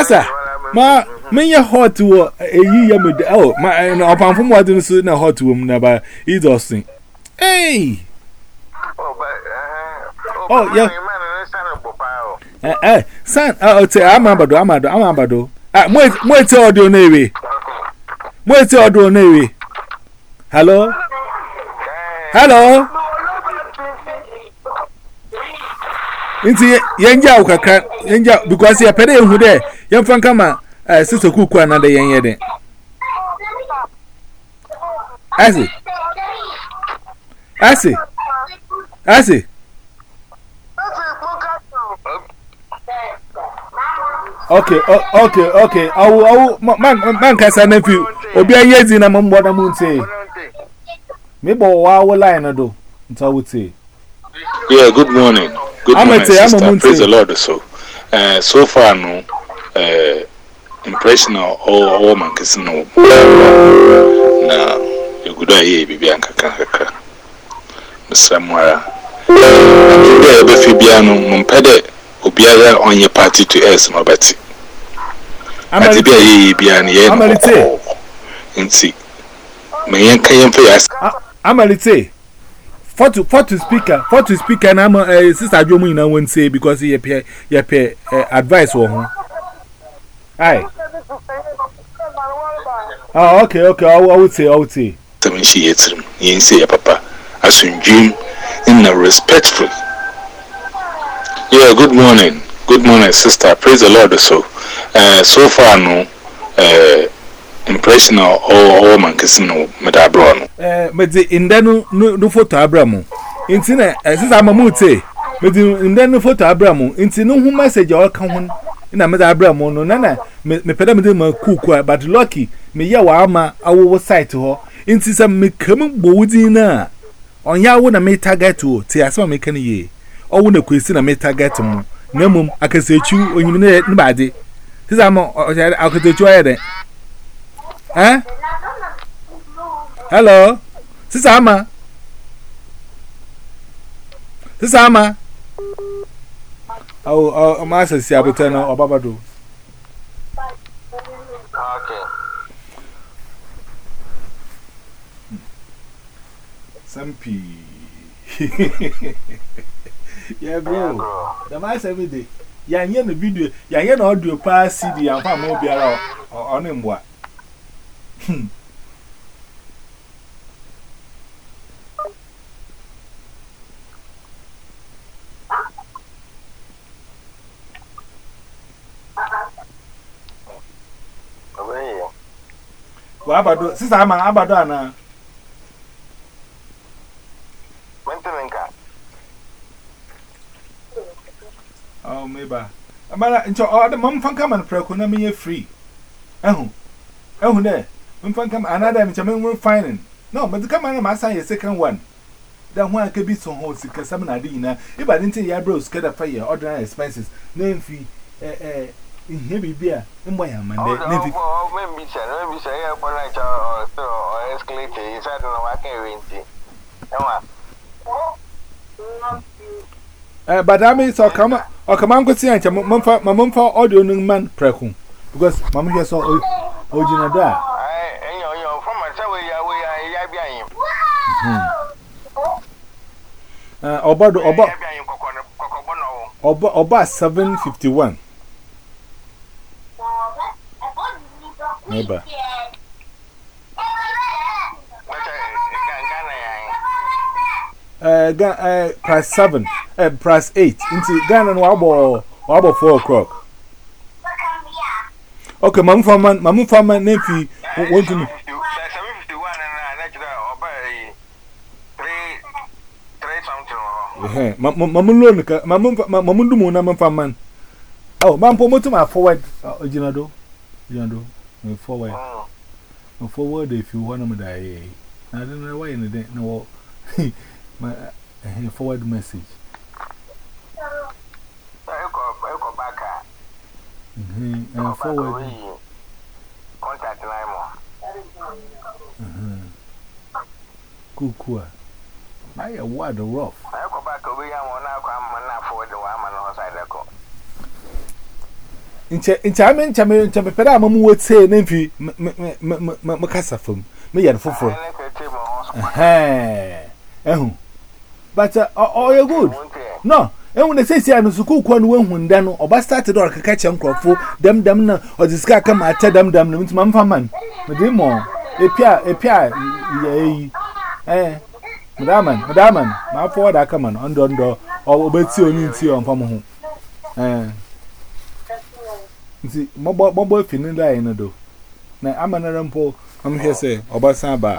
Master, me ya hot to a year with oh, my upon from what is in a hot room never is Austin. Hey! Oh, yeah. Son, I'll say, I'm Amabado. Wait till audio navy. Wait till audio navy. Hello? Hello? Inti yenja ukaka yenja because ya pede hu de yemfa kama sister kuku another yenye de Asi Okay I will man kasa na fi obi ayezi na mambo na munte me bo wa wo line do nta wuti. Yeah, good morning. Good morning, sister. Praise the Lord. So far, no impression of all man kissing no. Now, you could hear Bibi and Kaka. Mr. Mara. Today, Befibiano, Mompede, Obiara on your party to us, no Betty. I'm a Biani, I'm a little. And see, may I come for us? I'm a little. For to speaker, and I'm a sister Jomu, I won't say because he pay advice for him. Aye. Oh, okay, I would say. Seven she ate him, you say, Papa, as soon dream in a respectful. Yeah, good morning, sister. Praise the Lord. So far, no, impression of all man casino, Medabron. But the Indano no photo Abramo. Intina, as is Amamute, but the Indano photo Abramo, Intino who message all come in a Medabramo, no nana, me pedamidima cook, but lucky, me yawama, I will sight to her. Into some me come boodina. On ya wouldn't make target to, say as well make any ye. Or wouldn't a question a make target to me. No, I can say you when you know nobody. This I'm I could do it. Huh? Hello? Sisama? Oh, Master Siabutano or Babado. Okay. Some pea. Yeah, bro. The mice every day. Yeah, the video. Yeah, audio pass CD and find more beer on him. What? What about sister? I'm about Anna. Oh, maybe. I'm all the mum from come and procure me free. Oh, there. Mum from come another German finding. No, but the come on, my son, a second one. Then one could be so hot, because some idea. If I didn't say your bros get a fire, ordinary expenses, name fee, in heavy beer, and why am I? Maybe say, or escalate. He said, no, I can't win. But I mean, so come on, go see my mum for audio man precum because Mamma here saw original there. From my Oba 751. Neighbor. Price 7, price 8. Into Ghana and Wabo 4 o'clock. Okay, Mamma Farmer, nephew, want to know. 751 and Mamundu Farman. Oh, Mamma to my forward, Ginado. Forward if you want to die. I don't know why in the day. No. My forward message. Forward contact Kukua. I a word rough. I go back away. I want to come and forward the one on the side. incha me peda mamu wote na mfi me kasa fam me yen foforo but you good no when they say see an suku kwa no hu nda no oba start door kaka che nkrofo dem na odisika kama ata dem na mtima mfa man me dey mo epia yi Madaman, my forward I come on under obeti oni nti on fam ho nti mo finin da yin do na amanara mpo am hwe say obasan ba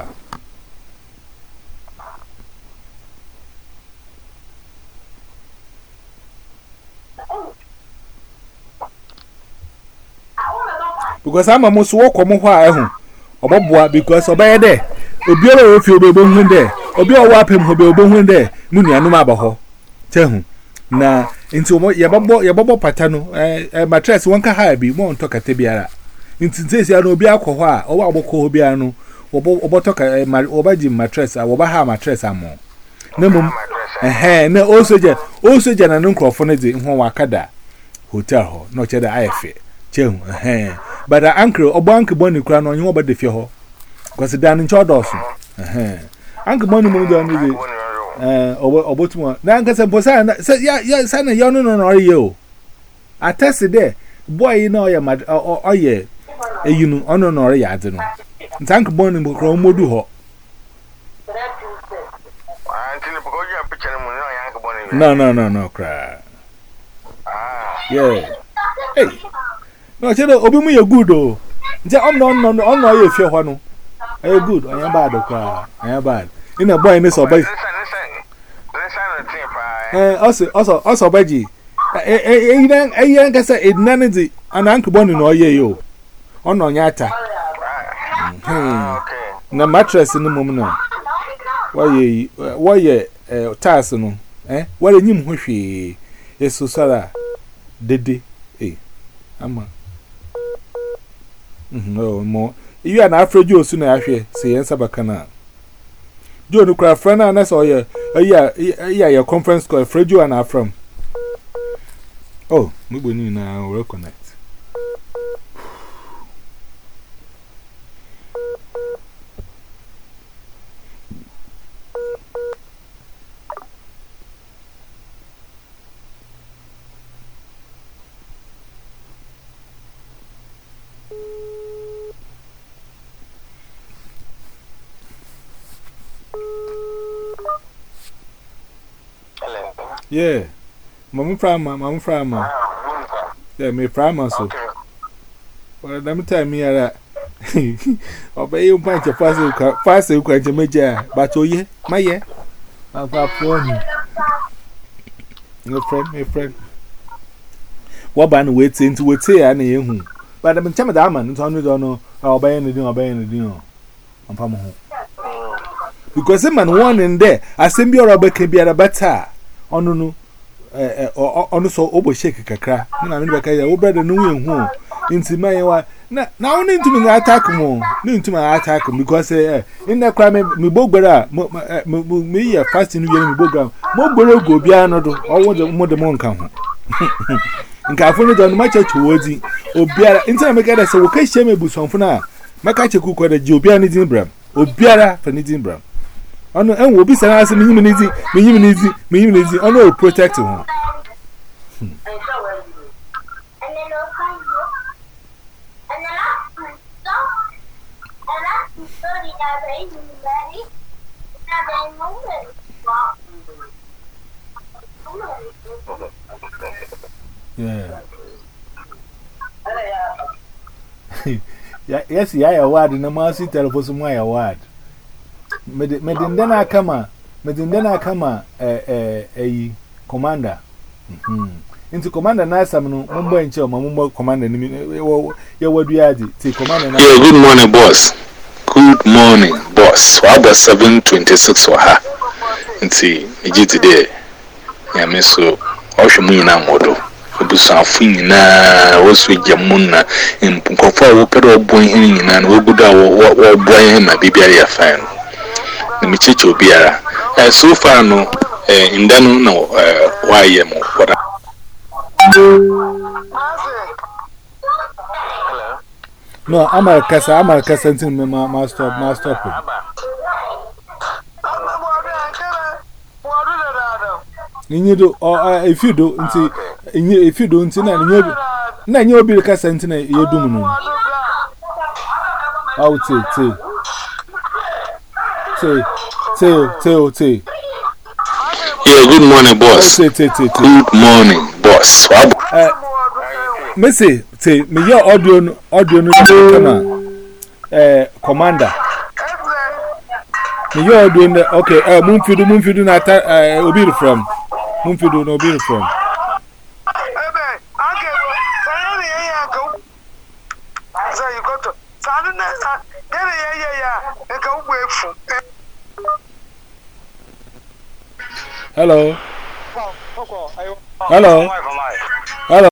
because am mo so komo ho a ehu oboboa because obaye de obiara o fi obebo hu de obi o wa pem obebo hu de mu nuanu ma ba ho chehu na nti o yebobo pata no mattress wonka ha bi mo ntoka te biara nti ntesi ya no obi akọ ho a o wa obokọ ho biara no obotoka obaji mattress a oba ha mattress amo na mum na also je na nkrofo ne de ho wakada hotel ho no che da ayefe chehu but uncle obank boni kura no nyo obade fie ho because dan ncho dosu uncle boni mu do no de obotumo na nkase bosa na ya sana ya no ye o atese de boy na oye eyinu ono no re ya de no ntank boni mu kura modu ho no kra yeah hey no chelo obi mu ye good o nje no ye fie ho no ay good anya bad kwa anya bad ina boy ni so boy also baji eyan kasa ednanidi anank bonu no ye yo ono nyata na mattress ni mum no waye tas no wale nyim ho hwe yesu sara dede ama mo you are na afrejo osu na ahwe se yensa bakana jo no kra frana na so ya conference call afrejo and afram we boni na we connect yeah mama frama yeah me frama so well let me tell me that obey you punch fast you can meja but oye maye papa phone my friend what ban wait into wait here na yehu but I'm tell me that man nto no do no obey no din am fam ho because the man one in there assembly or obeke biara better onu so obo shake kakra na me beka ya wo brother no we hu nti man wa na woni ntumi na attack mo ni ntumi attack because in the crime me bogbara me ya fasting no ye me bogbara mo gboro go bia no do owo de mo nka ho nka afo no do no ma chechu wodi obiara nti na me ka da se wo ka hye me busonfo na maka cheku ko da ji obiara ni din bram obiara fa ni din bram ono enwo bi sana ase menyim nizi ono protect him yeah yes ya word na ma si telephone mo ya word medindana kama commander into commander na asam no mumbo enche o mumbo commander ni ya waduadi ti commander na yeah, good morning boss wa ba 726 wa ha nti eji today ya meso o hwemu nyina modo obusanfu nyina woso jamunna nkofo wo pedo obon hin nyina na oguda wo obon ma bibia ya fine mi cheche obiara so far no indanu no why mo what No, I'm a cassa, and my stop. If you do, if you don't, then you'll be a cassa, and you're doing. I would say. Yeah, good morning, boss. Good morning, boss. Missy, say, me your audio, come on. Commander. Me your audio, okay, Moonfield, not Obi from. Moonfield, no be from. Hello. Hello.